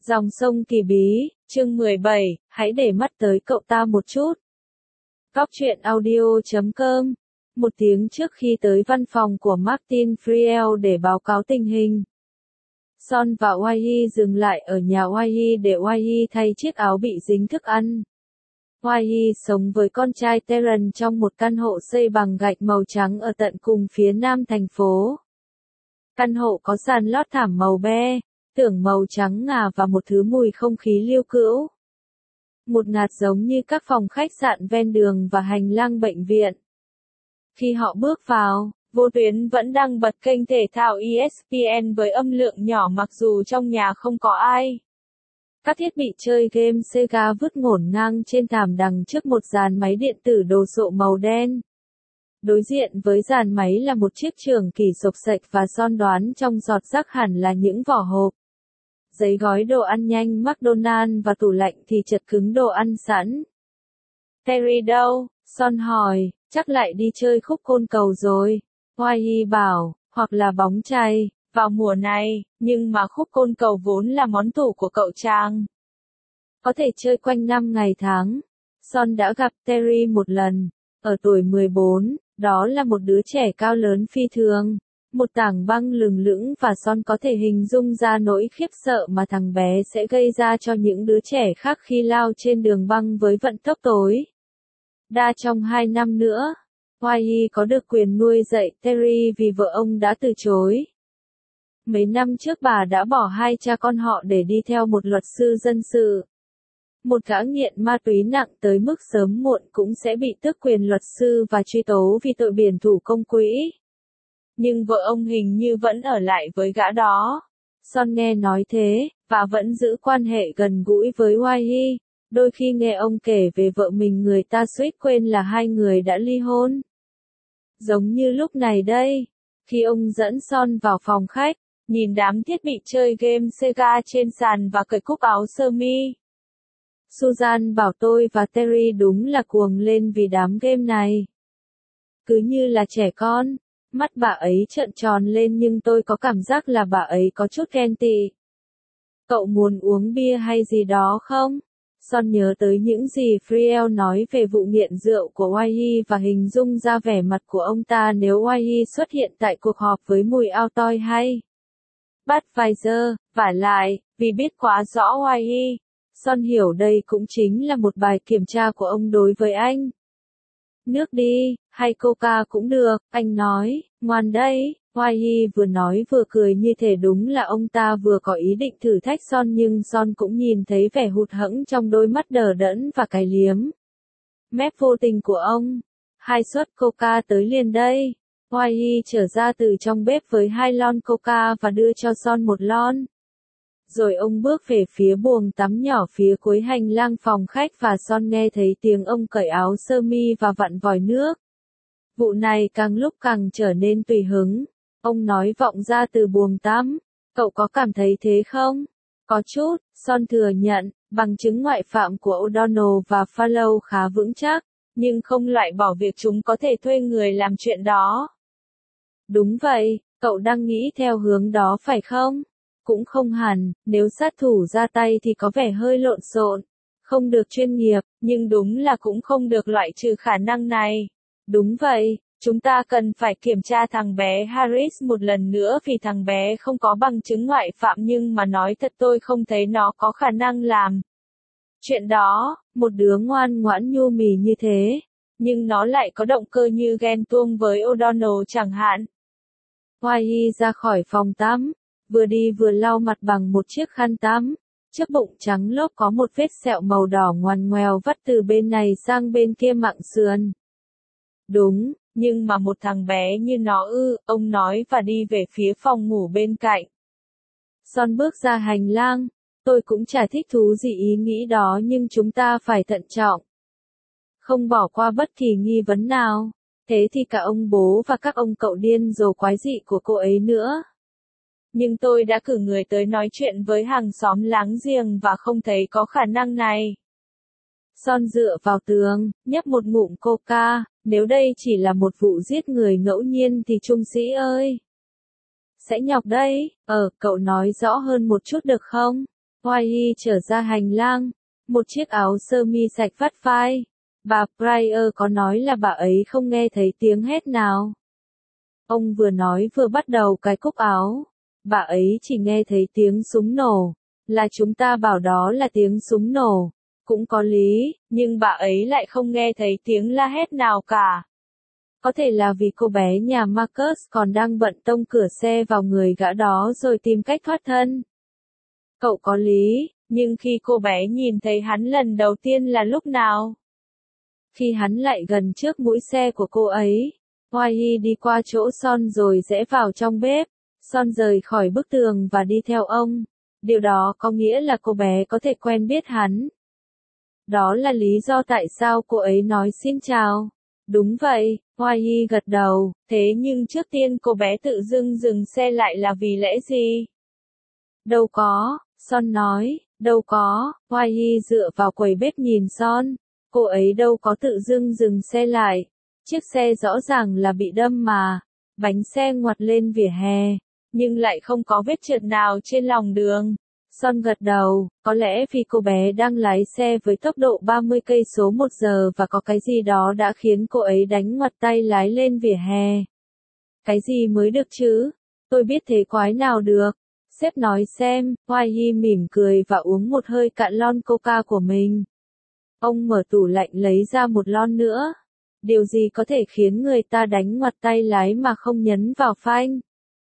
Dòng sông Kỳ Bí, chương 17, hãy để mắt tới cậu ta một chút. Góc truyện audio.com. Một tiếng trước khi tới văn phòng của Martin Friel để báo cáo tình hình, Son và Wai dừng lại ở nhà Wai để Wai thay chiếc áo bị dính thức ăn. Wai sống với con trai Terence trong một căn hộ xây bằng gạch màu trắng ở tận cùng phía nam thành phố. Căn hộ có sàn lót thảm màu be, tưởng màu trắng ngà và một thứ mùi không khí liêu cữu. Một ngạt giống như các phòng khách sạn ven đường và hành lang bệnh viện. Khi họ bước vào, Vô Tuyến vẫn đang bật kênh thể thao ESPN với âm lượng nhỏ mặc dù trong nhà không có ai. Các thiết bị chơi game Sega vứt ngổn ngang trên thảm đằng trước một dàn máy điện tử đồ sộ màu đen. Đối diện với dàn máy là một chiếc trường kỳ xộc xệch và Son đoán trong giọt rác hẳn là những vỏ hộp, giấy gói đồ ăn nhanh McDonald's và tủ lạnh thì chật cứng đồ ăn sẵn. Terry đâu? Son hỏi, chắc lại đi chơi khúc côn cầu rồi. Wai bảo, hoặc là bóng chày, vào mùa này, nhưng mà khúc côn cầu vốn là món tủ của cậu Trang. Có thể chơi quanh năm ngày tháng. Son đã gặp Terry một lần, ở tuổi 14, đó là một đứa trẻ cao lớn phi thường. Một tảng băng lừng lững và Son có thể hình dung ra nỗi khiếp sợ mà thằng bé sẽ gây ra cho những đứa trẻ khác khi lao trên đường băng với vận tốc tối đa trong 2 năm nữa. Wai có được quyền nuôi dạy Terry vì vợ ông đã từ chối. Mấy năm trước bà đã bỏ hai cha con họ để đi theo một luật sư dân sự. Một gã nghiện ma túy nặng tới mức sớm muộn cũng sẽ bị tước quyền luật sư và truy tố vì tội biển thủ công quỹ. Nhưng vợ ông hình như vẫn ở lại với gã đó. Son nghe nói thế, và vẫn giữ quan hệ gần gũi với Wai. Đôi khi nghe ông kể về vợ mình người ta suýt quên là hai người đã ly hôn. Giống như lúc này đây, khi ông dẫn Son vào phòng khách, nhìn đám thiết bị chơi game Sega trên sàn và cởi cúc áo sơ mi. Susan bảo tôi và Terry đúng là cuồng lên vì đám game này. Cứ như là trẻ con. Mắt bà ấy trợn tròn lên nhưng tôi có cảm giác là bà ấy có chút ghen tị. Cậu muốn uống bia hay gì đó không? Son nhớ tới những gì Friel nói về vụ nghiện rượu của Wai và hình dung ra vẻ mặt của ông ta nếu Wai xuất hiện tại cuộc họp với mùi ao toi hay Budweiser. Vả lại, vì biết quá rõ Wai, Son hiểu đây cũng chính là một bài kiểm tra của ông đối với anh. Nước đi, hay coca cũng được, anh nói, ngoan đấy. Wai vừa nói vừa cười như thể đúng là ông ta vừa có ý định thử thách Son nhưng Son cũng nhìn thấy vẻ hụt hẫng trong đôi mắt đờ đẫn và cái liếm mép vô tình của ông. 2 suất coca tới liền đây. Wai trở ra từ trong bếp với 2 lon coca và đưa cho Son một lon. Rồi ông bước về phía buồng tắm nhỏ phía cuối hành lang phòng khách và Son nghe thấy tiếng ông cởi áo sơ mi và vặn vòi nước. Vụ này càng lúc càng trở nên tùy hứng. Ông nói vọng ra từ buồng tắm. Cậu có cảm thấy thế không? Có chút, Son thừa nhận, bằng chứng ngoại phạm của O'Donnell và Farlow khá vững chắc, nhưng không loại bỏ việc chúng có thể thuê người làm chuyện đó. Đúng vậy, cậu đang nghĩ theo hướng đó phải không? Cũng không hẳn, nếu sát thủ ra tay thì có vẻ hơi lộn xộn, không được chuyên nghiệp, nhưng đúng là cũng không được loại trừ khả năng này. Đúng vậy, chúng ta cần phải kiểm tra thằng bé Harris một lần nữa vì thằng bé không có bằng chứng ngoại phạm nhưng mà nói thật tôi không thấy nó có khả năng làm chuyện đó, một đứa ngoan ngoãn nhu mì như thế, nhưng nó lại có động cơ như ghen tuông với O'Donnell chẳng hạn. Wai ra khỏi phòng tắm, vừa đi vừa lau mặt bằng một chiếc khăn tắm. Trước bụng trắng lốp có một vết sẹo màu đỏ ngoằn ngoèo vắt từ bên này sang bên kia mặng sườn. Đúng, nhưng mà một thằng bé như nó ông nói và đi về phía phòng ngủ bên cạnh. Son bước ra hành lang. Tôi cũng chả thích thú gì ý nghĩ đó nhưng chúng ta phải thận trọng. Không bỏ qua bất kỳ nghi vấn nào. Thế thì cả ông bố và các ông cậu điên rồ quái dị của cô ấy nữa. Nhưng tôi đã cử người tới nói chuyện với hàng xóm láng giềng và không thấy có khả năng này. Son dựa vào tường, nhấp một ngụm coca, nếu đây chỉ là một vụ giết người ngẫu nhiên thì trung sĩ ơi. Sẽ nhọc đấy, cậu nói rõ hơn một chút được không? Wai trở ra hành lang, một chiếc áo sơ mi sạch vắt vai. Bà Pryor có nói là bà ấy không nghe thấy tiếng hét nào. Ông vừa nói vừa bắt đầu cài cúc áo. Bà ấy chỉ nghe thấy tiếng súng nổ. Là chúng ta bảo đó là tiếng súng nổ. Cũng có lý, nhưng bà ấy lại không nghe thấy tiếng la hét nào cả. Có thể là vì cô bé nhà Marcus còn đang bận tông cửa xe vào người gã đó rồi tìm cách thoát thân. Cậu có lý, nhưng khi cô bé nhìn thấy hắn lần đầu tiên là lúc nào? Khi hắn lại gần trước mũi xe của cô ấy, Wai đi qua chỗ Son rồi rẽ vào trong bếp. Son rời khỏi bức tường và đi theo ông. Điều đó có nghĩa là cô bé có thể quen biết hắn. Đó là lý do tại sao cô ấy nói xin chào. Đúng vậy, Wai gật đầu, thế nhưng trước tiên cô bé tự dưng dừng xe lại là vì lẽ gì? Đâu có, Son nói, đâu có, Wai dựa vào quầy bếp nhìn Son. Cô ấy đâu có tự dưng dừng xe lại. Chiếc xe rõ ràng là bị đâm mà. Bánh xe ngoặt lên vỉa hè, nhưng lại không có vết trượt nào trên lòng đường. Son gật đầu, có lẽ vì cô bé đang lái xe với tốc độ 30 cây số một giờ và có cái gì đó đã khiến cô ấy đánh ngoặt tay lái lên vỉa hè. Cái gì mới được chứ? Tôi biết thế quái nào được. Sếp nói xem, Wai mỉm cười và uống một hơi cạn lon coca của mình. Ông mở tủ lạnh lấy ra một lon nữa. Điều gì có thể khiến người ta đánh ngoặt tay lái mà không nhấn vào phanh?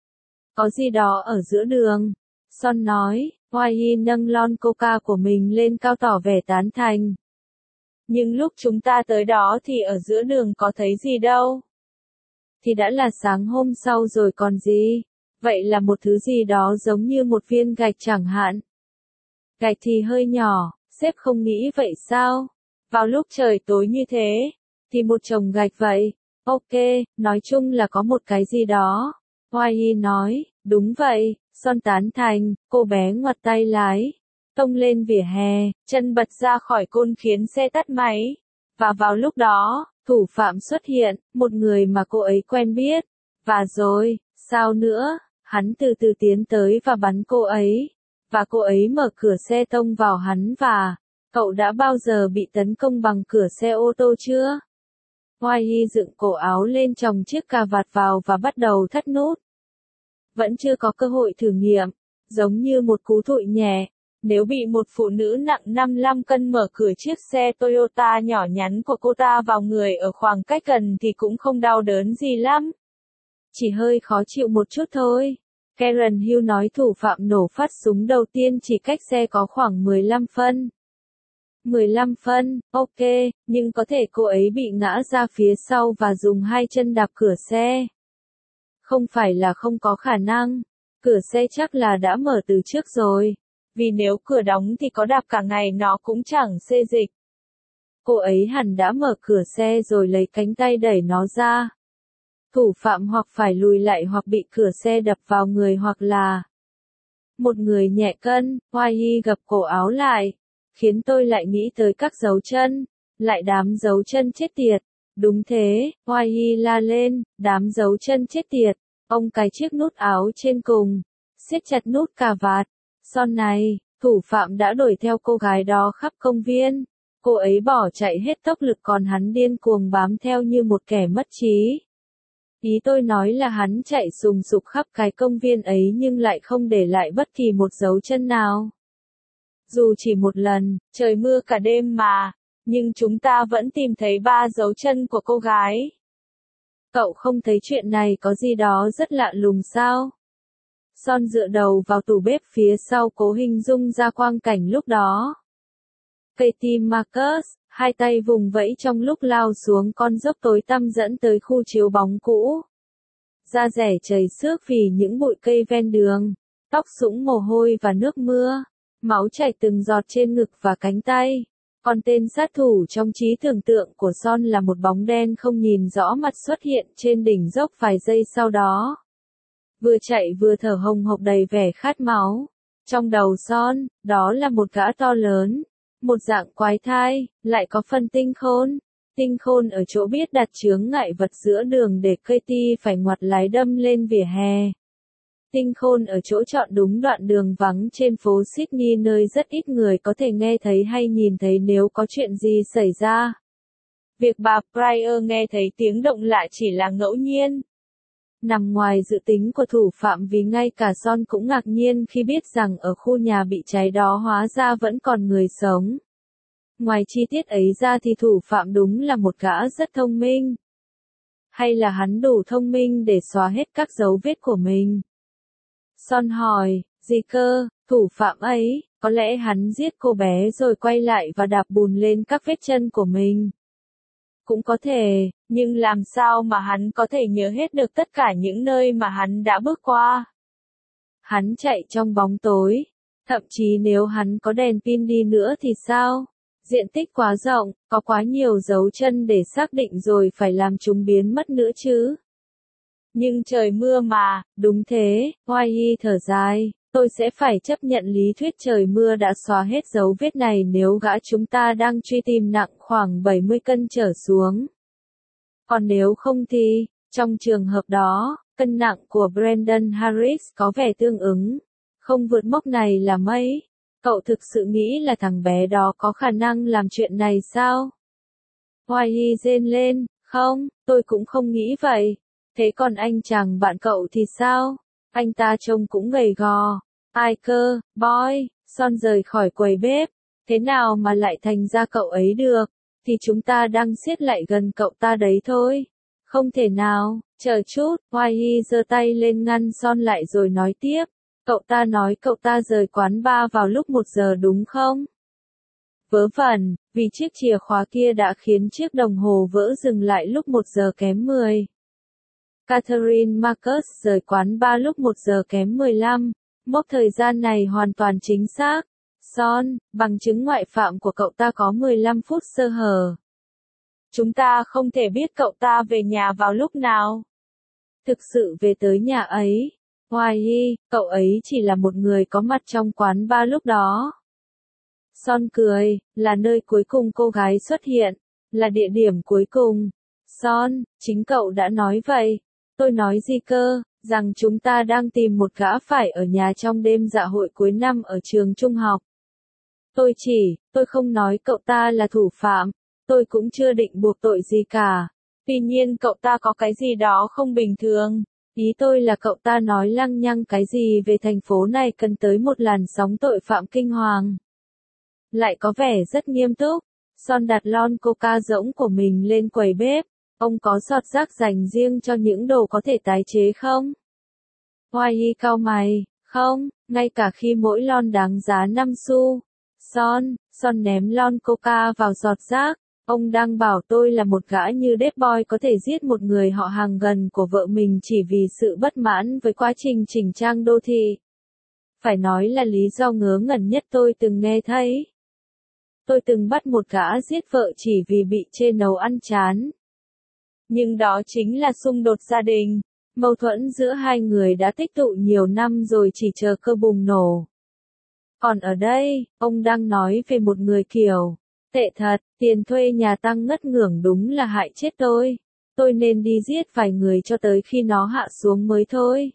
Có gì đó ở giữa đường. Son nói, Wai nâng lon coca của mình lên cao tỏ vẻ tán thành. Nhưng lúc chúng ta tới đó thì ở giữa đường có thấy gì đâu. Thì đã là sáng hôm sau rồi còn gì. Vậy là một thứ gì đó giống như một viên gạch chẳng hạn. Gạch thì hơi nhỏ, sếp không nghĩ vậy sao? Vào lúc trời tối như thế, thì một chồng gạch vậy. Ok, nói chung là có một cái gì đó. Wai nói, đúng vậy, Son tán thành, cô bé ngoặt tay lái. Tông lên vỉa hè, chân bật ra khỏi côn khiến xe tắt máy. Và vào lúc đó, thủ phạm xuất hiện, một người mà cô ấy quen biết. Và rồi, sao nữa, hắn từ từ tiến tới và bắn cô ấy. Và cô ấy mở cửa xe tông vào hắn và... Cậu đã bao giờ bị tấn công bằng cửa xe ô tô chưa? Wai dựng cổ áo lên chồng chiếc cà vạt vào và bắt đầu thắt nút. Vẫn chưa có cơ hội thử nghiệm, giống như một cú thụi nhẹ. Nếu bị một phụ nữ nặng 55 cân mở cửa chiếc xe Toyota nhỏ nhắn của cô ta vào người ở khoảng cách gần thì cũng không đau đớn gì lắm. Chỉ hơi khó chịu một chút thôi. Karen Hill nói thủ phạm nổ phát súng đầu tiên chỉ cách xe có khoảng 15 phân. 15 phân, ok, nhưng có thể cô ấy bị ngã ra phía sau và dùng hai chân đạp cửa xe. Không phải là không có khả năng, cửa xe chắc là đã mở từ trước rồi, vì nếu cửa đóng thì có đạp cả ngày nó cũng chẳng xê dịch. Cô ấy hẳn đã mở cửa xe rồi lấy cánh tay đẩy nó ra. Thủ phạm hoặc phải lùi lại hoặc bị cửa xe đập vào người hoặc là một người nhẹ cân. Wai gập cổ áo lại. Khiến tôi lại nghĩ tới các dấu chân, lại đám dấu chân chết tiệt. Đúng thế, Wai la lên, đám dấu chân chết tiệt. Ông cài chiếc nút áo trên cùng, siết chặt nút cà vạt. Son này, thủ phạm đã đuổi theo cô gái đó khắp công viên. Cô ấy bỏ chạy hết tốc lực còn hắn điên cuồng bám theo như một kẻ mất trí. Ý tôi nói là hắn chạy sùng sục khắp cái công viên ấy nhưng lại không để lại bất kỳ một dấu chân nào. Dù chỉ một lần, trời mưa cả đêm mà, nhưng chúng ta vẫn tìm thấy 3 dấu chân của cô gái. Cậu không thấy chuyện này có gì đó rất lạ lùng sao? Son dựa đầu vào tủ bếp phía sau cố hình dung ra quang cảnh lúc đó. Katie Marcus, hai tay vùng vẫy trong lúc lao xuống con dốc tối tăm dẫn tới khu chiếu bóng cũ. Da rẻ chảy xước vì những bụi cây ven đường, tóc sũng mồ hôi và nước mưa. Máu chảy từng giọt trên ngực và cánh tay. Còn tên sát thủ trong trí tưởng tượng của Son là một bóng đen không nhìn rõ mặt xuất hiện trên đỉnh dốc vài giây sau đó. Vừa chạy vừa thở hồng hộc đầy vẻ khát máu. Trong đầu Son, đó là một gã to lớn. Một dạng quái thai, lại có phần tinh khôn. Tinh khôn ở chỗ biết đặt chướng ngại vật giữa đường để Katie phải ngoặt lái đâm lên vỉa hè. Tinh khôn ở chỗ chọn đúng đoạn đường vắng trên phố Sydney nơi rất ít người có thể nghe thấy hay nhìn thấy nếu có chuyện gì xảy ra. Việc bà Pryor nghe thấy tiếng động lạ chỉ là ngẫu nhiên. Nằm ngoài dự tính của thủ phạm vì ngay cả Son cũng ngạc nhiên khi biết rằng ở khu nhà bị cháy đó hóa ra vẫn còn người sống. Ngoài chi tiết ấy ra thì thủ phạm đúng là một gã rất thông minh. Hay là hắn đủ thông minh để xóa hết các dấu vết của mình? Son hỏi, gì cơ, thủ phạm ấy, có lẽ hắn giết cô bé rồi quay lại và đạp bùn lên các vết chân của mình. Cũng có thể, nhưng làm sao mà hắn có thể nhớ hết được tất cả những nơi mà hắn đã bước qua? Hắn chạy trong bóng tối. Thậm chí nếu hắn có đèn pin đi nữa thì sao? Diện tích quá rộng, có quá nhiều dấu chân để xác định rồi phải làm chúng biến mất nữa chứ. Nhưng trời mưa mà, đúng thế, Hoài thở dài, tôi sẽ phải chấp nhận lý thuyết trời mưa đã xóa hết dấu vết này nếu gã chúng ta đang truy tìm nặng khoảng 70 cân trở xuống. Còn nếu không thì, trong trường hợp đó, cân nặng của Brendan Harris có vẻ tương ứng, không vượt mốc này là mấy. Cậu thực sự nghĩ là thằng bé đó có khả năng làm chuyện này sao? Hoài rên lên, không, tôi cũng không nghĩ vậy. Thế còn anh chàng bạn cậu thì sao? Anh ta trông cũng gầy gò. Ai cơ, boy, Son rời khỏi quầy bếp. Thế nào mà lại thành ra cậu ấy được? Thì chúng ta đang siết lại gần cậu ta đấy thôi. Không thể nào, chờ chút, Hoài giơ tay lên ngăn Son lại rồi nói tiếp. Cậu ta nói cậu ta rời quán bar vào lúc 1 giờ đúng không? Vớ vẩn, vì chiếc chìa khóa kia đã khiến chiếc đồng hồ vỡ dừng lại lúc 1 giờ kém 10. Catherine Marcus rời quán bar lúc 1 giờ kém 15. Mốc thời gian này hoàn toàn chính xác. Son, bằng chứng ngoại phạm của cậu ta có 15 phút sơ hở. Chúng ta không thể biết cậu ta về nhà vào lúc nào. Thực sự về tới nhà ấy. Hoài, cậu ấy chỉ là một người có mặt trong quán bar lúc đó. Son cười, là nơi cuối cùng cô gái xuất hiện, là địa điểm cuối cùng. Son, chính cậu đã nói vậy. Tôi nói gì cơ, rằng chúng ta đang tìm một gã phải ở nhà trong đêm dạ hội cuối năm ở trường trung học. Tôi không nói cậu ta là thủ phạm, tôi cũng chưa định buộc tội gì cả. Tuy nhiên cậu ta có cái gì đó không bình thường. Ý tôi là cậu ta nói lăng nhăng cái gì về thành phố này cần tới một làn sóng tội phạm kinh hoàng. Lại có vẻ rất nghiêm túc. Son đặt lon coca rỗng của mình lên quầy bếp. Ông có giọt rác dành riêng cho những đồ có thể tái chế không? Hoài cau mày, không, ngay cả khi mỗi lon đáng giá 5 xu. Son ném lon coca vào giọt rác. Ông đang bảo tôi là một gã như Dead Boy có thể giết một người họ hàng gần của vợ mình chỉ vì sự bất mãn với quá trình chỉnh trang đô thị. Phải nói là lý do ngớ ngẩn nhất tôi từng nghe thấy. Tôi từng bắt một gã giết vợ chỉ vì bị chê nấu ăn chán. Nhưng đó chính là xung đột gia đình. Mâu thuẫn giữa hai người đã tích tụ nhiều năm rồi chỉ chờ cơ bùng nổ. Còn ở đây, ông đang nói về một người kiểu, tệ thật, tiền thuê nhà tăng ngất ngưởng đúng là hại chết tôi. Tôi nên đi giết vài người cho tới khi nó hạ xuống mới thôi.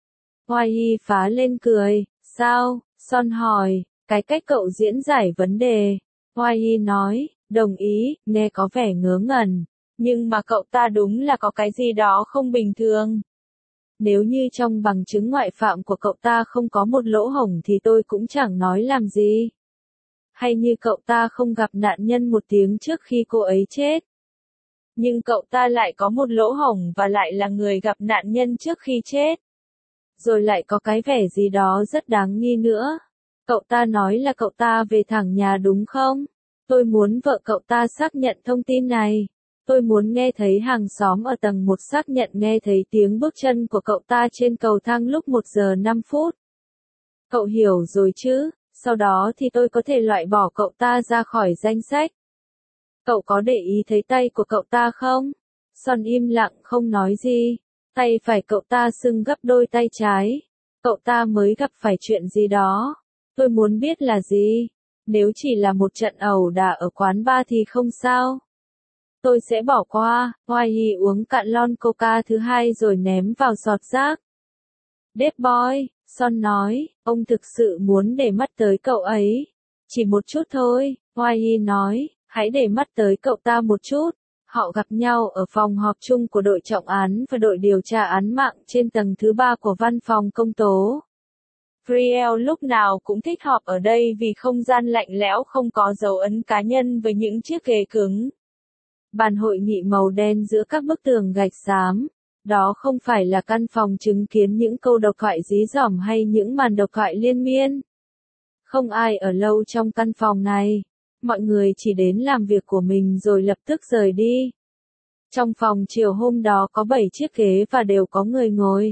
Hoài phá lên cười, sao? Son hỏi, cái cách cậu diễn giải vấn đề. Hoài nói, đồng ý, nghe có vẻ ngớ ngẩn. Nhưng mà cậu ta đúng là có cái gì đó không bình thường. Nếu như trong bằng chứng ngoại phạm của cậu ta không có một lỗ hổng thì tôi cũng chẳng nói làm gì. Hay như cậu ta không gặp nạn nhân một tiếng trước khi cô ấy chết. Nhưng cậu ta lại có một lỗ hổng và lại là người gặp nạn nhân trước khi chết. Rồi lại có cái vẻ gì đó rất đáng nghi nữa. Cậu ta nói là cậu ta về thẳng nhà đúng không? Tôi muốn vợ cậu ta xác nhận thông tin này. Tôi muốn nghe thấy hàng xóm ở tầng 1 xác nhận nghe thấy tiếng bước chân của cậu ta trên cầu thang lúc 1 giờ 5 phút. Cậu hiểu rồi chứ, sau đó thì tôi có thể loại bỏ cậu ta ra khỏi danh sách. Cậu có để ý thấy tay của cậu ta không? Son im lặng không nói gì. Tay phải cậu ta sưng gấp đôi tay trái. Cậu ta mới gặp phải chuyện gì đó. Tôi muốn biết là gì? Nếu chỉ là một trận ẩu đả ở quán bar thì không sao. Tôi sẽ bỏ qua. Hoài uống cạn lon coca thứ hai rồi ném vào giọt rác. Dead boy, Son nói, ông thực sự muốn để mắt tới cậu ấy. Chỉ một chút thôi, Wai nói, hãy để mắt tới cậu ta một chút. Họ gặp nhau ở phòng họp chung của đội trọng án và đội điều tra án mạng trên tầng thứ 3 của văn phòng công tố. Friel lúc nào cũng thích họp ở đây vì không gian lạnh lẽo không có dấu ấn cá nhân với những chiếc ghế cứng. Bàn hội nghị màu đen giữa các bức tường gạch xám. Đó không phải là căn phòng chứng kiến những câu độc thoại dí dỏm hay những màn độc thoại liên miên. Không ai ở lâu trong căn phòng này. Mọi người chỉ đến làm việc của mình rồi lập tức rời đi. Trong phòng chiều hôm đó có 7 chiếc ghế và đều có người ngồi.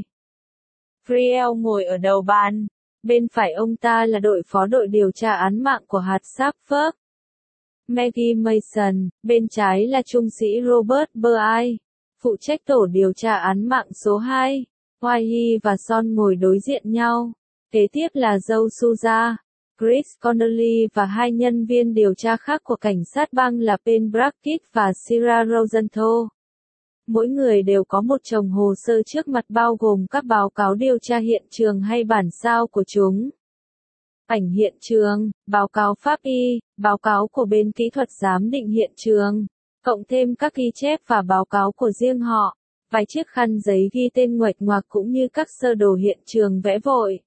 Friel ngồi ở đầu bàn. Bên phải ông ta là đội phó đội điều tra án mạng của hạt Suffolk. Maggie Mason, bên trái là trung sĩ Robert Bly, phụ trách tổ điều tra án mạng số 2. Wai và Son ngồi đối diện nhau. Kế tiếp là Joe Souza, Chris Connolly và hai nhân viên điều tra khác của cảnh sát bang là Pen Brackett và Sarah Rosenthal. Mỗi người đều có một chồng hồ sơ trước mặt bao gồm các báo cáo điều tra hiện trường hay bản sao của chúng. Ảnh hiện trường, báo cáo pháp y, báo cáo của bên kỹ thuật giám định hiện trường, cộng thêm các ghi chép và báo cáo của riêng họ, vài chiếc khăn giấy ghi tên nguệch ngoạc cũng như các sơ đồ hiện trường vẽ vội.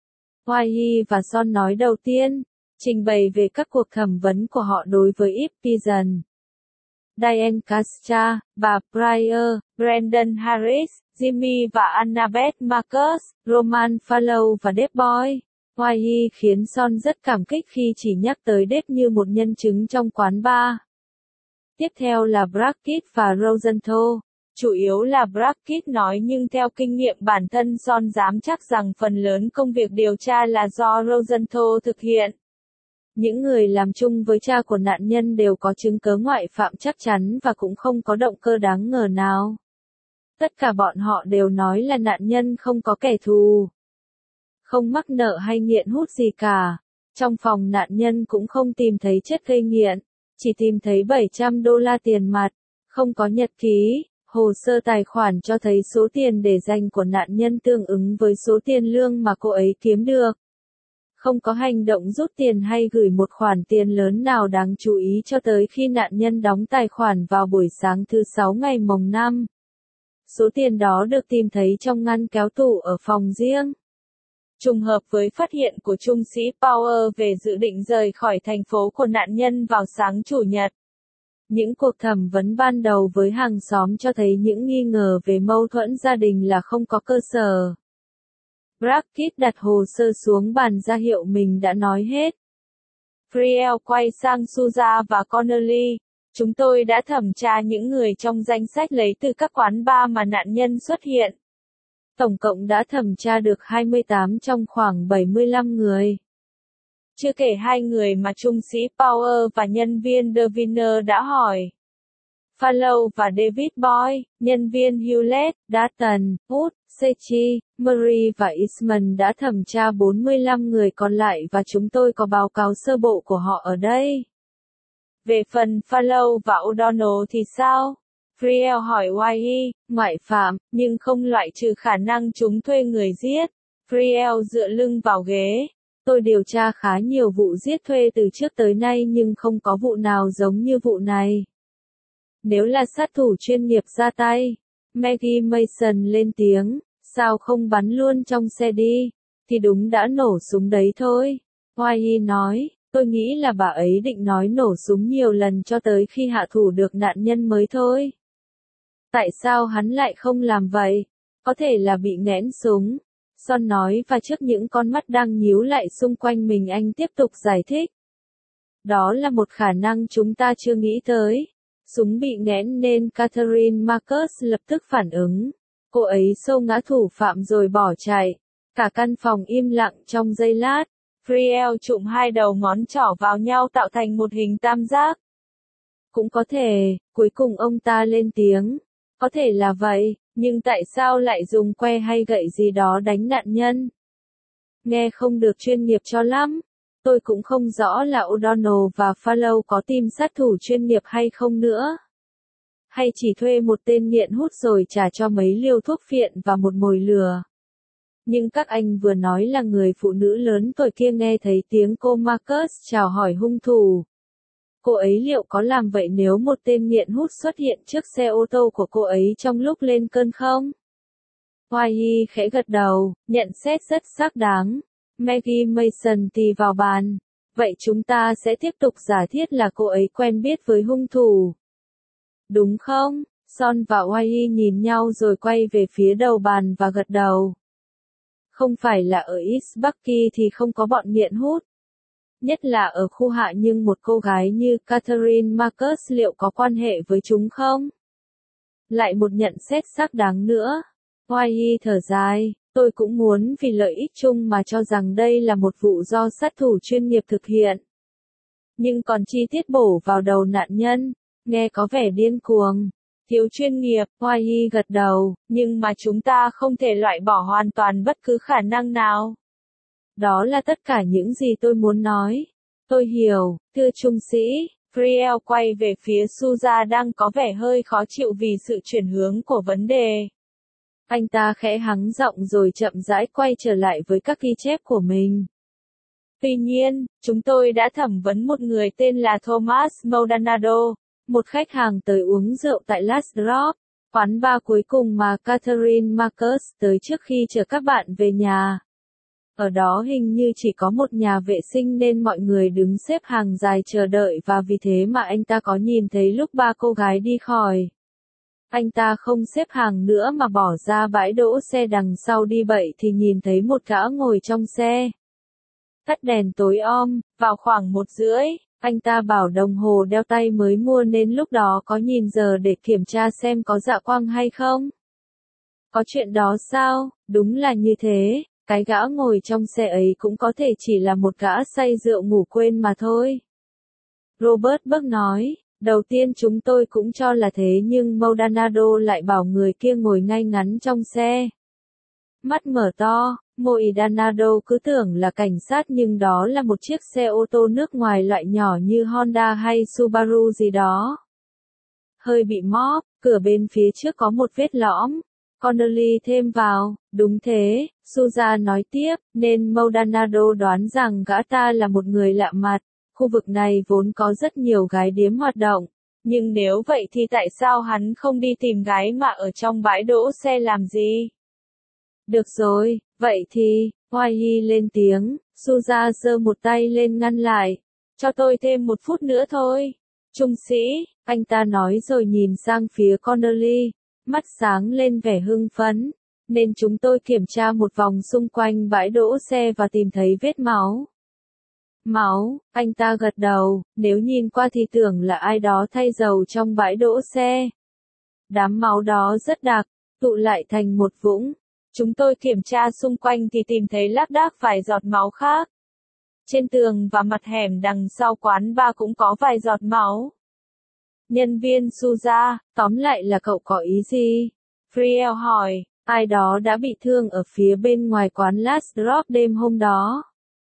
Wai và Son nói đầu tiên, trình bày về các cuộc thẩm vấn của họ đối với Ip Pigeon. Diane Castra, bà Pryor, Brandon Harris, Jimmy và Annabeth Marcus, Roman Fallow và Dead Boy. Wai khiến Son rất cảm kích khi chỉ nhắc tới Dead như một nhân chứng trong quán bar. Tiếp theo là Brackett và Rosenthal. Chủ yếu là Brackett nói nhưng theo kinh nghiệm bản thân Son dám chắc rằng phần lớn công việc điều tra là do Rosenthal thực hiện. Những người làm chung với cha của nạn nhân đều có chứng cớ ngoại phạm chắc chắn và cũng không có động cơ đáng ngờ nào. Tất cả bọn họ đều nói là nạn nhân không có kẻ thù, không mắc nợ hay nghiện hút gì cả. Trong phòng nạn nhân cũng không tìm thấy chất gây nghiện, chỉ tìm thấy $700 tiền mặt, không có nhật ký, hồ sơ tài khoản cho thấy số tiền để dành của nạn nhân tương ứng với số tiền lương mà cô ấy kiếm được. Không có hành động rút tiền hay gửi một khoản tiền lớn nào đáng chú ý cho tới khi nạn nhân đóng tài khoản vào buổi sáng thứ 6 ngày mồng 5. Số tiền đó được tìm thấy trong ngăn kéo tủ ở phòng riêng. Trùng hợp với phát hiện của trung sĩ Power về dự định rời khỏi thành phố của nạn nhân vào sáng Chủ nhật. Những cuộc thẩm vấn ban đầu với hàng xóm cho thấy những nghi ngờ về mâu thuẫn gia đình là không có cơ sở. Brackett đặt hồ sơ xuống bàn ra hiệu mình đã nói hết. Friel quay sang Souza và Connolly. Chúng tôi đã thẩm tra những người trong danh sách lấy từ các quán bar mà nạn nhân xuất hiện. Tổng cộng đã thẩm tra được 28 trong khoảng 75 người. Chưa kể 2 người mà trung sĩ Power và nhân viên Deviner đã hỏi. Fallow và David Boy, nhân viên Hewlett, Dutton, Wood, Sechi, Murray và Eastman đã thẩm tra 45 người còn lại và chúng tôi có báo cáo sơ bộ của họ ở đây. Về phần Fallow và O'Donnell thì sao? Friel hỏi Wai, ngoại phạm, nhưng không loại trừ khả năng chúng thuê người giết. Friel dựa lưng vào ghế. Tôi điều tra khá nhiều vụ giết thuê từ trước tới nay nhưng không có vụ nào giống như vụ này. Nếu là sát thủ chuyên nghiệp ra tay, Maggie Mason lên tiếng, sao không bắn luôn trong xe đi, thì đúng đã nổ súng đấy thôi. Wai nói, tôi nghĩ là bà ấy định nói nổ súng nhiều lần cho tới khi hạ thủ được nạn nhân mới thôi. Tại sao hắn lại không làm vậy? Có thể là bị nghẽn súng. Son nói và trước những con mắt đang nhíu lại xung quanh mình anh tiếp tục giải thích. Đó là một khả năng chúng ta chưa nghĩ tới. Súng bị nghẽn nên Catherine Marcus lập tức phản ứng. Cô ấy xô ngã thủ phạm rồi bỏ chạy. Cả căn phòng im lặng trong giây lát. Friel chụm hai đầu ngón trỏ vào nhau tạo thành một hình tam giác. Cũng có thể, cuối cùng ông ta lên tiếng. Có thể là vậy, nhưng tại sao lại dùng que hay gậy gì đó đánh nạn nhân? Nghe không được chuyên nghiệp cho lắm. Tôi cũng không rõ là O'Donnell và Fallow có team sát thủ chuyên nghiệp hay không nữa. Hay chỉ thuê một tên nghiện hút rồi trả cho mấy liều thuốc phiện và một mồi lửa. Nhưng các anh vừa nói là người phụ nữ lớn tuổi kia nghe thấy tiếng cô Marcus chào hỏi hung thủ. Cô ấy liệu có làm vậy nếu một tên nghiện hút xuất hiện trước xe ô tô của cô ấy trong lúc lên cơn không? Wyatt khẽ gật đầu, nhận xét rất xác đáng. Maggie Mason tì vào bàn. Vậy chúng ta sẽ tiếp tục giả thiết là cô ấy quen biết với hung thủ. Đúng không? Son và Wyatt nhìn nhau rồi quay về phía đầu bàn và gật đầu. Không phải là ở East Bucky thì không có bọn nghiện hút. Nhất là ở khu hạ, nhưng một cô gái như Catherine Marcus liệu có quan hệ với chúng không? Lại một nhận xét xác đáng nữa. Wyatt thở dài, tôi cũng muốn vì lợi ích chung mà cho rằng đây là một vụ do sát thủ chuyên nghiệp thực hiện. Nhưng còn chi tiết bổ vào đầu nạn nhân, nghe có vẻ điên cuồng. Thiếu chuyên nghiệp, Wyatt gật đầu, nhưng mà chúng ta không thể loại bỏ hoàn toàn bất cứ khả năng nào. Đó là tất cả những gì tôi muốn nói. Tôi hiểu, thưa trung sĩ. Friel quay về phía Suza đang có vẻ hơi khó chịu vì sự chuyển hướng của vấn đề. Anh ta khẽ hắng giọng rồi chậm rãi quay trở lại với các ghi chép của mình. Tuy nhiên, chúng tôi đã thẩm vấn một người tên là Thomas Maldonado, một khách hàng tới uống rượu tại Last Drop, quán bar cuối cùng mà Catherine Marcus tới trước khi chở các bạn về nhà. Ở đó hình như chỉ có một nhà vệ sinh nên mọi người đứng xếp hàng dài chờ đợi và vì thế mà anh ta có nhìn thấy lúc ba cô gái đi khỏi. Anh ta không xếp hàng nữa mà bỏ ra bãi đỗ xe đằng sau đi, vậy thì nhìn thấy một gã ngồi trong xe. Tắt đèn tối om, vào khoảng 1:30, anh ta bảo đồng hồ đeo tay mới mua nên lúc đó có nhìn giờ để kiểm tra xem có dạ quang hay không. Có chuyện đó sao? Đúng là như thế, cái gã ngồi trong xe ấy cũng có thể chỉ là một gã say rượu ngủ quên mà thôi. Robert Burke nói. Đầu tiên chúng tôi cũng cho là thế nhưng Maldonado lại bảo người kia ngồi ngay ngắn trong xe. Mắt mở to, Maldonado cứ tưởng là cảnh sát nhưng đó là một chiếc xe ô tô nước ngoài loại nhỏ như Honda hay Subaru gì đó. Hơi bị móp, cửa bên phía trước có một vết lõm. Connolly thêm vào, đúng thế, Suza nói tiếp, nên Maldonado đoán rằng gã ta là một người lạ mặt. Khu vực này vốn có rất nhiều gái điếm hoạt động, nhưng nếu vậy thì tại sao hắn không đi tìm gái mà ở trong bãi đỗ xe làm gì? Được rồi, vậy thì, Wyatt lên tiếng, Suza giơ một tay lên ngăn lại. Cho tôi thêm 1 phút nữa thôi. Trung sĩ, anh ta nói rồi nhìn sang phía Connolly, mắt sáng lên vẻ hưng phấn. Nên chúng tôi kiểm tra một vòng xung quanh bãi đỗ xe và tìm thấy vết máu. Máu, anh ta gật đầu, nếu nhìn qua thì tưởng là ai đó thay dầu trong bãi đỗ xe. Đám máu đó rất đặc, tụ lại thành một vũng. Chúng tôi kiểm tra xung quanh thì tìm thấy lác đác vài giọt máu khác. Trên tường và mặt hẻm đằng sau quán bar cũng có vài giọt máu. Nhân viên Suza, tóm lại là cậu có ý gì? Friel hỏi, ai đó đã bị thương ở phía bên ngoài quán Last Drop đêm hôm đó.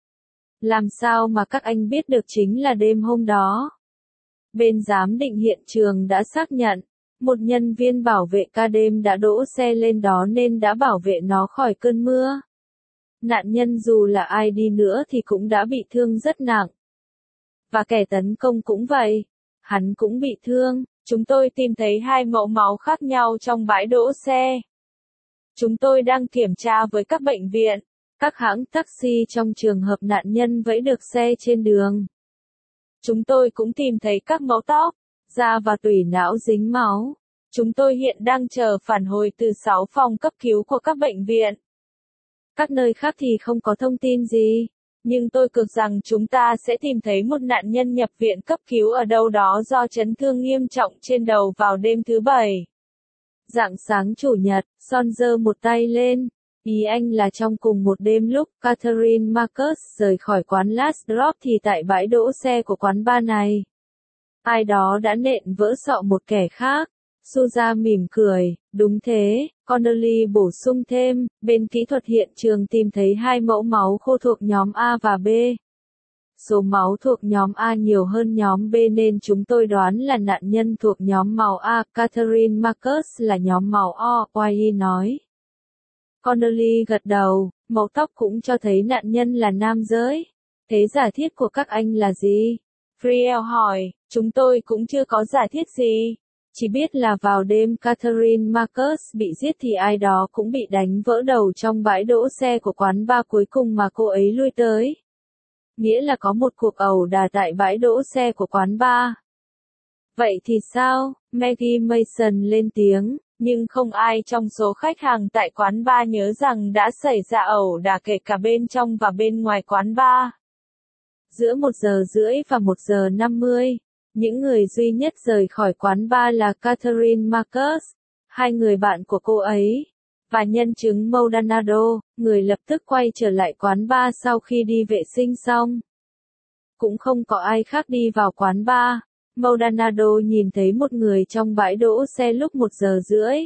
Làm sao mà các anh biết được chính là đêm hôm đó? Bên giám định hiện trường đã xác nhận, một nhân viên bảo vệ ca đêm đã đỗ xe lên đó nên đã bảo vệ nó khỏi cơn mưa. Nạn nhân dù là ai đi nữa thì cũng đã bị thương rất nặng. Và kẻ tấn công cũng vậy. Hắn cũng bị thương. Chúng tôi tìm thấy 2 mẫu máu khác nhau trong bãi đỗ xe. Chúng tôi đang kiểm tra với các bệnh viện, các hãng taxi trong trường hợp nạn nhân vẫy được xe trên đường. Chúng tôi cũng tìm thấy các mẫu tóc, da và tủy não dính máu. Chúng tôi hiện đang chờ phản hồi từ 6 phòng cấp cứu của các bệnh viện. Các nơi khác thì không có thông tin gì, nhưng tôi cược rằng chúng ta sẽ tìm thấy một nạn nhân nhập viện cấp cứu ở đâu đó do chấn thương nghiêm trọng trên đầu vào đêm thứ Bảy. Rạng sáng Chủ nhật, Son giơ một tay lên. Ý anh là trong cùng một đêm lúc Catherine Marcus rời khỏi quán Last Drop thì tại bãi đỗ xe của quán bar này, ai đó đã nện vỡ sọ một kẻ khác. Suza mỉm cười, đúng thế, Connolly bổ sung thêm, bên kỹ thuật hiện trường tìm thấy 2 mẫu máu khô thuộc nhóm A và B. Số máu thuộc nhóm A nhiều hơn nhóm B nên chúng tôi đoán là nạn nhân thuộc nhóm màu A, Catherine Marcus là nhóm màu O, Wyatt nói. Connolly gật đầu, Màu tóc cũng cho thấy nạn nhân là nam giới. Thế giả thiết của các anh là gì? Friel hỏi, chúng tôi cũng chưa có giả thiết gì. Chỉ biết là vào đêm Catherine Marcus bị giết thì ai đó cũng bị đánh vỡ đầu trong bãi đỗ xe của quán bar cuối cùng mà cô ấy lui tới. Nghĩa là có một cuộc ẩu đả tại bãi đỗ xe của quán bar. Vậy thì sao? Maggie Mason lên tiếng, nhưng không ai trong số khách hàng tại quán bar nhớ rằng đã xảy ra ẩu đả kể cả bên trong và bên ngoài quán bar. Giữa 1:30 và 1:50, những người duy nhất rời khỏi quán bar là Catherine Marcus, hai người bạn của cô ấy, và nhân chứng Maldonado, người lập tức quay trở lại quán bar sau khi đi vệ sinh xong. Cũng không có ai khác đi vào quán bar. Maldonado nhìn thấy một người trong bãi đỗ xe lúc 1:30.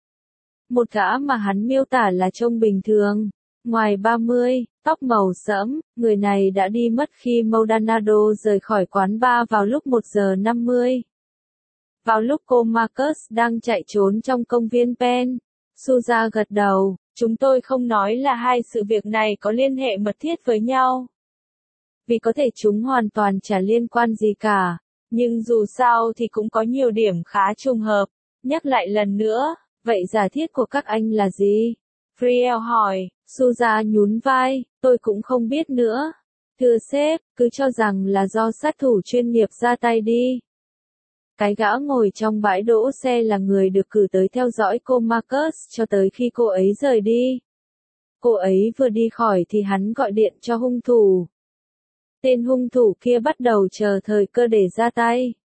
Một gã mà hắn miêu tả là trông bình thường, ngoài 30, tóc màu sẫm, người này đã đi mất khi Maldonado rời khỏi quán bar vào lúc 1:50. Vào lúc cô Marcus đang chạy trốn trong công viên Penn, Suza gật đầu, chúng tôi không nói là hai sự việc này có liên hệ mật thiết với nhau. Vì có thể chúng hoàn toàn chả liên quan gì cả. Nhưng dù sao thì cũng có nhiều điểm khá trùng hợp. Nhắc lại lần nữa, vậy giả thiết của các anh là gì? Friel hỏi, Suza nhún vai, tôi cũng không biết nữa. Thưa sếp, cứ cho rằng là do sát thủ chuyên nghiệp ra tay đi. Cái gã ngồi trong bãi đỗ xe là người được cử tới theo dõi cô Marcus cho tới khi cô ấy rời đi. Cô ấy vừa đi khỏi thì hắn gọi điện cho hung thủ. Tên hung thủ kia bắt đầu chờ thời cơ để ra tay.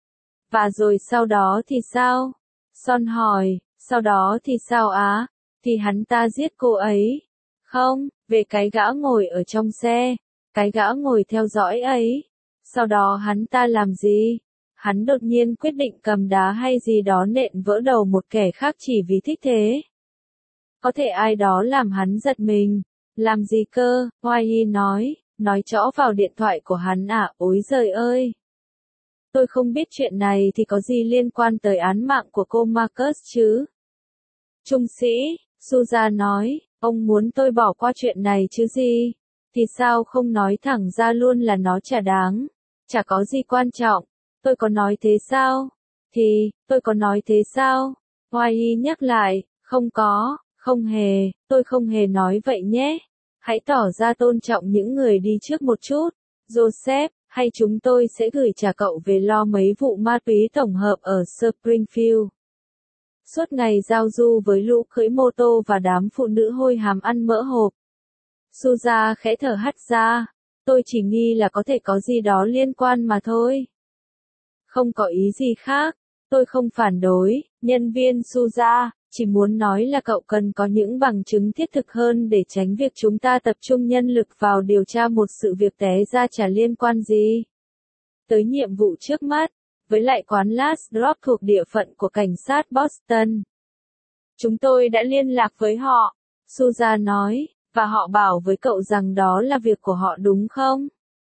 Và rồi sau đó thì sao? Son hỏi, sau đó thì sao á? Thì hắn ta giết cô ấy. Không, về cái gã ngồi ở trong xe, cái gã ngồi theo dõi ấy. Sau đó hắn ta làm gì? Hắn đột nhiên quyết định cầm đá hay gì đó nện vỡ đầu một kẻ khác chỉ vì thích thế. Có thể ai đó làm hắn giật mình. Làm gì cơ? Wyatt nói rõ vào điện thoại của hắn à, ối giời ơi. Tôi không biết chuyện này thì có gì liên quan tới án mạng của cô Marcus chứ? Trung sĩ, Suza nói, ông muốn tôi bỏ qua chuyện này chứ gì? Thì sao không nói thẳng ra luôn là nó chả đáng, chả có gì quan trọng. Tôi có nói thế sao? Tôi có nói thế sao? Wyatt nhắc lại, không hề, tôi không hề nói vậy nhé. Hãy tỏ ra tôn trọng những người đi trước một chút. Joseph, hay chúng tôi sẽ gửi trả cậu về lo mấy vụ ma túy tổng hợp ở Springfield. Suốt ngày giao du với lũ cưỡi mô tô và đám phụ nữ hôi hám ăn mỡ hộp. Suza khẽ thở hắt ra. Tôi chỉ nghi là có thể có gì đó liên quan mà thôi. Không có ý gì khác. Tôi không phản đối, nhân viên Suza. Chỉ muốn nói là cậu cần có những bằng chứng thiết thực hơn để tránh việc chúng ta tập trung nhân lực vào điều tra một sự việc té ra chả liên quan gì tới nhiệm vụ trước mắt, với lại quán Last Drop thuộc địa phận của cảnh sát Boston. Chúng tôi đã liên lạc với họ, Suza nói, và họ bảo với cậu rằng đó là việc của họ đúng không?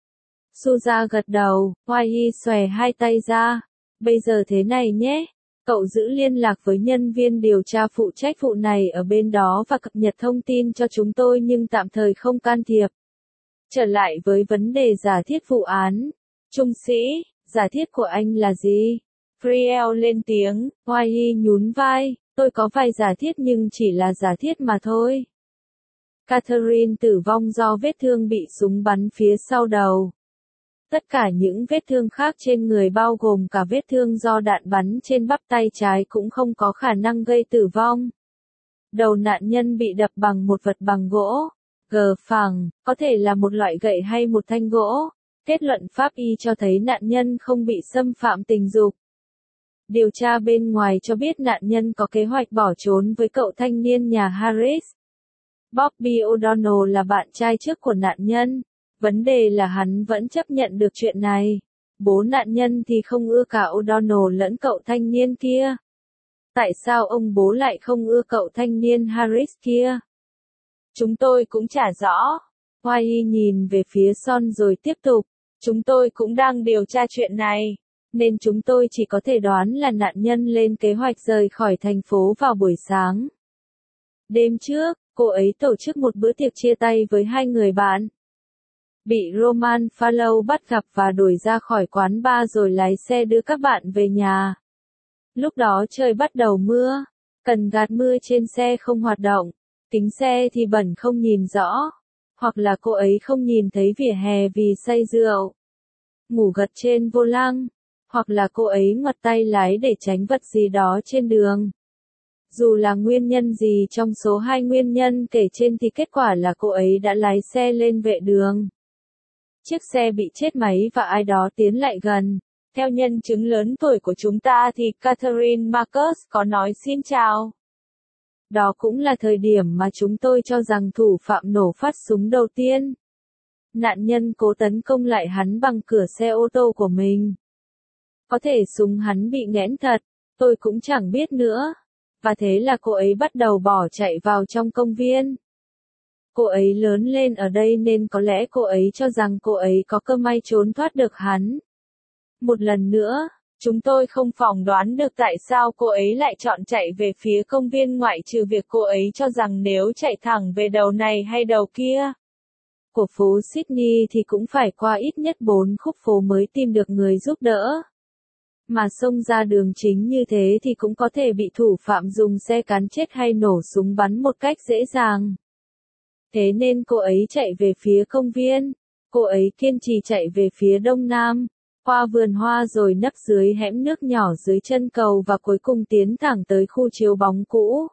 Suza gật đầu, Wyatt xòe hai tay ra. Bây giờ thế này nhé. Cậu giữ liên lạc với nhân viên điều tra phụ trách vụ này ở bên đó và cập nhật thông tin cho chúng tôi nhưng tạm thời không can thiệp. Trở lại với vấn đề giả thiết vụ án. Trung sĩ, giả thiết của anh là gì? Friel lên tiếng, Wyatt nhún vai, tôi có vài giả thiết nhưng chỉ là giả thiết mà thôi. Catherine tử vong do vết thương bị súng bắn phía sau đầu. Tất cả những vết thương khác trên người bao gồm cả vết thương do đạn bắn trên bắp tay trái cũng không có khả năng gây tử vong. Đầu nạn nhân bị đập bằng một vật bằng gỗ, phẳng, có thể là một loại gậy hay một thanh gỗ. Kết luận pháp y cho thấy nạn nhân không bị xâm phạm tình dục. Điều tra bên ngoài cho biết nạn nhân có kế hoạch bỏ trốn với cậu thanh niên nhà Harris. Bobby O'Donnell là bạn trai trước của nạn nhân. Vấn đề là hắn vẫn chấp nhận được chuyện này. Bố nạn nhân thì không ưa cả O'Donnell lẫn cậu thanh niên kia. Tại sao ông bố lại không ưa cậu thanh niên Harris kia? Chúng tôi cũng chả rõ. Wyatt nhìn về phía Son rồi tiếp tục. Chúng tôi cũng đang điều tra chuyện này. Nên chúng tôi chỉ có thể đoán là nạn nhân lên kế hoạch rời khỏi thành phố vào buổi sáng đêm trước, cô ấy tổ chức một bữa tiệc chia tay với hai người bạn. Bị Roman Farrow bắt gặp và đuổi ra khỏi quán bar rồi lái xe đưa các bạn về nhà. Lúc đó trời bắt đầu mưa, cần gạt mưa trên xe không hoạt động, kính xe thì bẩn không nhìn rõ, hoặc là cô ấy không nhìn thấy vỉa hè vì say rượu, ngủ gật trên vô lăng, hoặc là cô ấy ngoặt tay lái để tránh vật gì đó trên đường. Dù là nguyên nhân gì trong số hai nguyên nhân kể trên thì kết quả là cô ấy đã lái xe lên vệ đường. Chiếc xe bị chết máy và ai đó tiến lại gần. Theo nhân chứng lớn tuổi của chúng ta thì Catherine Marcus có nói xin chào. Đó cũng là thời điểm mà chúng tôi cho rằng thủ phạm nổ phát súng đầu tiên. Nạn nhân cố tấn công lại hắn bằng cửa xe ô tô của mình. Có thể súng hắn bị nghẽn thật, tôi cũng chẳng biết nữa. Và thế là cô ấy bắt đầu bỏ chạy vào trong công viên. Cô ấy lớn lên ở đây nên có lẽ cô ấy cho rằng cô ấy có cơ may trốn thoát được hắn. Một lần nữa, chúng tôi không phỏng đoán được tại sao cô ấy lại chọn chạy về phía công viên ngoại trừ việc cô ấy cho rằng nếu chạy thẳng về đầu này hay đầu kia của phố Sydney thì cũng phải qua ít nhất 4 khúc phố mới tìm được người giúp đỡ. Mà xông ra đường chính như thế thì cũng có thể bị thủ phạm dùng xe cán chết hay nổ súng bắn một cách dễ dàng. Thế nên cô ấy chạy về phía công viên. Cô ấy kiên trì chạy về phía đông nam, qua vườn hoa rồi nấp dưới hẻm nước nhỏ dưới chân cầu và cuối cùng tiến thẳng tới khu chiếu bóng cũ.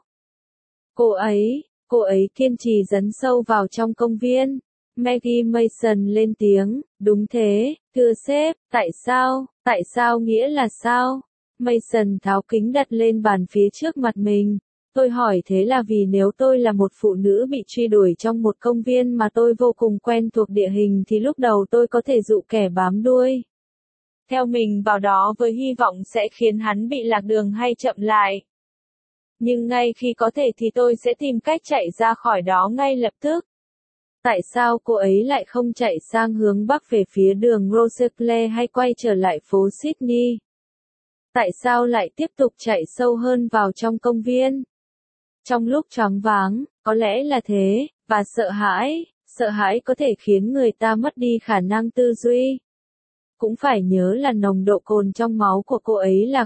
Cô ấy kiên trì dấn sâu vào trong công viên. Maggie Mason lên tiếng, đúng thế, thưa sếp, tại sao nghĩa là sao? Mason tháo kính đặt lên bàn phía trước mặt mình. Tôi hỏi thế là vì nếu tôi là một phụ nữ bị truy đuổi trong một công viên mà tôi vô cùng quen thuộc địa hình thì lúc đầu tôi có thể dụ kẻ bám đuôi theo mình vào đó với hy vọng sẽ khiến hắn bị lạc đường hay chậm lại. Nhưng ngay khi có thể thì tôi sẽ tìm cách chạy ra khỏi đó ngay lập tức. Tại sao cô ấy lại không chạy sang hướng bắc về phía đường Roseclare hay quay trở lại phố Sydney? Tại sao lại tiếp tục chạy sâu hơn vào trong công viên? Trong lúc choáng váng, có lẽ là thế, và sợ hãi có thể khiến người ta mất đi khả năng tư duy. Cũng phải nhớ là nồng độ cồn trong máu của cô ấy là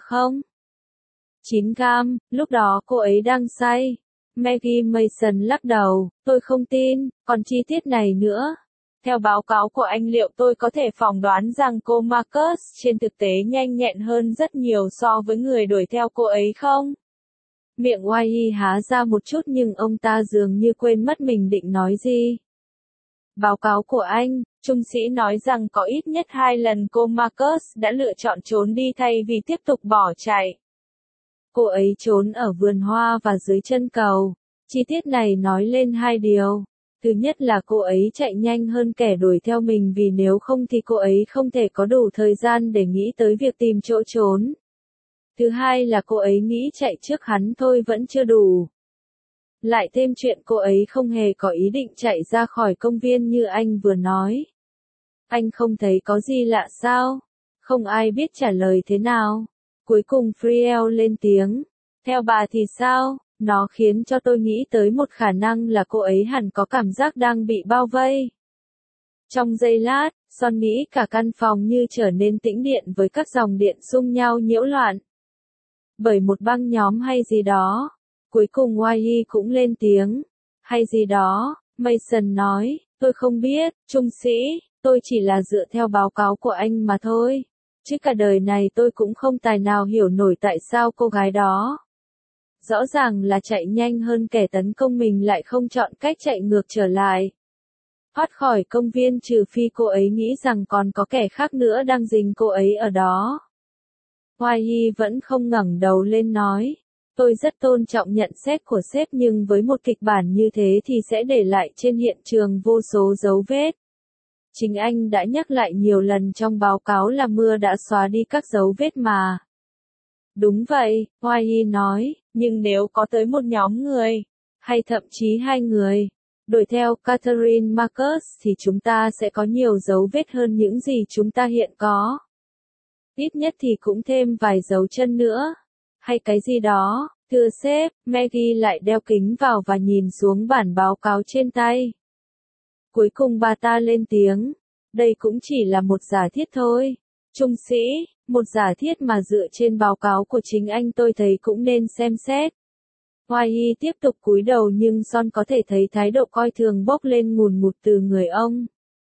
0,9 gam, lúc đó cô ấy đang say. Maggie Mason lắc đầu, tôi không tin, còn chi tiết này nữa. Theo báo cáo của anh liệu tôi có thể phỏng đoán rằng cô Marcus trên thực tế nhanh nhẹn hơn rất nhiều so với người đuổi theo cô ấy không? Miệng Wyatt há ra một chút nhưng ông ta dường như quên mất mình định nói gì. Báo cáo của anh, trung sĩ nói rằng có ít nhất 2 lần cô Marcus đã lựa chọn trốn đi thay vì tiếp tục bỏ chạy. Cô ấy trốn ở vườn hoa và dưới chân cầu. Chi tiết này nói lên 2 điều. Thứ nhất là cô ấy chạy nhanh hơn kẻ đuổi theo mình vì nếu không thì cô ấy không thể có đủ thời gian để nghĩ tới việc tìm chỗ trốn. Thứ hai là cô ấy nghĩ chạy trước hắn thôi vẫn chưa đủ. Lại thêm chuyện cô ấy không hề có ý định chạy ra khỏi công viên như anh vừa nói. Anh không thấy có gì lạ sao? Không ai biết trả lời thế nào. Cuối cùng Friel lên tiếng. Theo bà thì sao? Nó khiến cho tôi nghĩ tới một khả năng là cô ấy hẳn có cảm giác đang bị bao vây. Trong giây lát, Son nghĩ cả căn phòng như trở nên tĩnh điện với các dòng điện xung nhau nhiễu loạn. Bởi một băng nhóm hay gì đó. Cuối cùng Wyatt cũng lên tiếng. Hay gì đó, Mason nói, tôi không biết, trung sĩ, tôi chỉ là dựa theo báo cáo của anh mà thôi. Chứ cả đời này tôi cũng không tài nào hiểu nổi tại sao cô gái đó. Rõ ràng là chạy nhanh hơn kẻ tấn công mình lại không chọn cách chạy ngược trở lại. Thoát khỏi công viên trừ phi cô ấy nghĩ rằng còn có kẻ khác nữa đang dình cô ấy ở đó. Wyatt vẫn không ngẩng đầu lên nói. Tôi rất tôn trọng nhận xét của sếp nhưng với một kịch bản như thế thì sẽ để lại trên hiện trường vô số dấu vết. Chính anh đã nhắc lại nhiều lần trong báo cáo là mưa đã xóa đi các dấu vết mà. Đúng vậy, Wyatt nói, nhưng nếu có tới một nhóm người, hay thậm chí 2 người, đuổi theo Catherine Marcus thì chúng ta sẽ có nhiều dấu vết hơn những gì chúng ta hiện có. Ít nhất thì cũng thêm vài dấu chân nữa. Hay cái gì đó, Thưa sếp, Maggie lại đeo kính vào và nhìn xuống bản báo cáo trên tay. Cuối cùng bà ta lên tiếng. Đây cũng chỉ là một giả thiết thôi. Trung sĩ, một giả thiết mà dựa trên báo cáo của chính anh tôi thấy cũng nên xem xét. Hoài tiếp tục cúi đầu nhưng Son có thể thấy thái độ coi thường bốc lên ngùn ngụt từ người ông.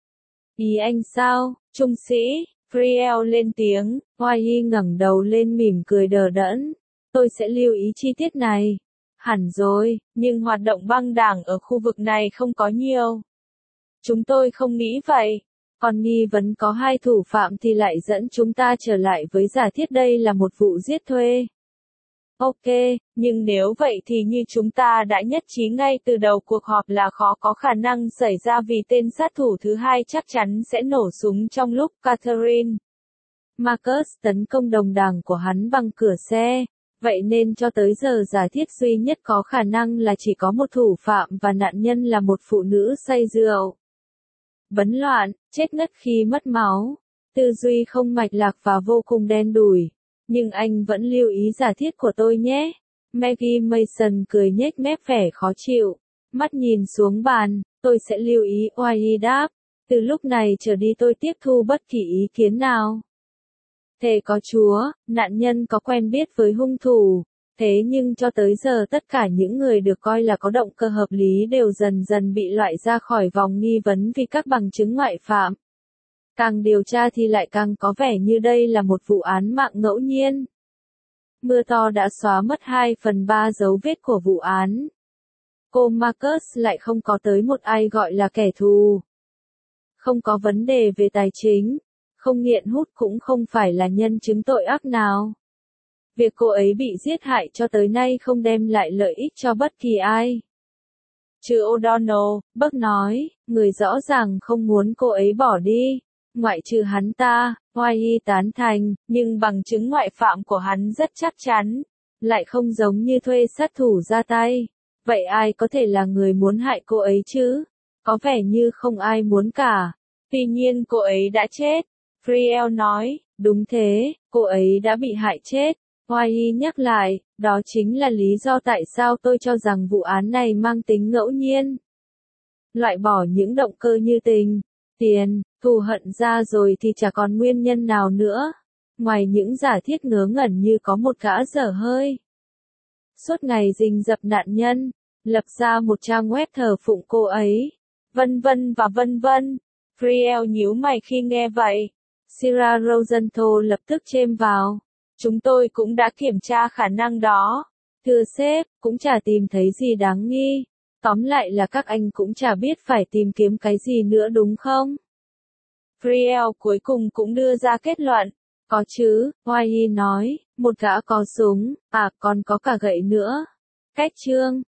Ý anh sao, trung sĩ? Friel lên tiếng, Hoài ngẩng đầu lên mỉm cười đờ đẫn. Tôi sẽ lưu ý chi tiết này. Hẳn rồi, nhưng hoạt động băng đảng ở khu vực này không có nhiều. Chúng tôi không nghĩ vậy. Còn nghi vấn có hai thủ phạm thì lại dẫn chúng ta trở lại với giả thiết đây là một vụ giết thuê. Ok, nhưng nếu vậy thì như chúng ta đã nhất trí ngay từ đầu cuộc họp là khó có khả năng xảy ra vì tên sát thủ thứ hai chắc chắn sẽ nổ súng trong lúc Catherine Marcus tấn công đồng đảng của hắn bằng cửa xe. Vậy nên cho tới giờ giả thiết duy nhất có khả năng là chỉ có một thủ phạm và nạn nhân là một phụ nữ say rượu. Bấn loạn, chết ngất khi mất máu, tư duy không mạch lạc và vô cùng đen đủi. Nhưng anh vẫn lưu ý giả thiết của tôi nhé. Maggie Mason cười nhếch mép vẻ khó chịu. Mắt nhìn xuống bàn, tôi sẽ lưu ý. Oai đáp. Từ lúc này trở đi tôi tiếp thu bất kỳ ý kiến nào. Thề có Chúa, nạn nhân có quen biết với hung thủ. Thế nhưng cho tới giờ tất cả những người được coi là có động cơ hợp lý đều dần dần bị loại ra khỏi vòng nghi vấn vì các bằng chứng ngoại phạm. Càng điều tra thì lại càng có vẻ như đây là một vụ án mạng ngẫu nhiên. Mưa to đã xóa mất 2/3 dấu vết của vụ án. Cô Marcus lại không có tới một ai gọi là kẻ thù. Không có vấn đề về tài chính, không nghiện hút cũng không phải là nhân chứng tội ác nào. Việc cô ấy bị giết hại cho tới nay không đem lại lợi ích cho bất kỳ ai. Trừ O'Donnell, Buck nói, người rõ ràng không muốn cô ấy bỏ đi. Ngoại trừ hắn ta, Hoài tán thành, nhưng bằng chứng ngoại phạm của hắn rất chắc chắn. Lại không giống như thuê sát thủ ra tay. Vậy ai có thể là người muốn hại cô ấy chứ? Có vẻ như không ai muốn cả. Tuy nhiên cô ấy đã chết. Friel nói, đúng thế, cô ấy đã bị hại chết. Hoài nhắc lại, đó chính là lý do tại sao tôi cho rằng vụ án này mang tính ngẫu nhiên. Loại bỏ những động cơ như tình, tiền, thù hận ra rồi thì chả còn nguyên nhân nào nữa. Ngoài những giả thiết ngớ ngẩn như có một gã dở hơi. Suốt ngày rình rập nạn nhân, lập ra một trang web thờ phụng cô ấy, vân vân và vân vân. Friel nhíu mày khi nghe vậy. Sarah Rosenthal lập tức chêm vào. Chúng tôi cũng đã kiểm tra khả năng đó. Thưa sếp, cũng chả tìm thấy gì đáng nghi. Tóm lại là các anh cũng chả biết phải tìm kiếm cái gì nữa đúng không? Friel cuối cùng cũng đưa ra kết luận. Có chứ, Hoài nói, một gã có súng, còn có cả gậy nữa. Cách chương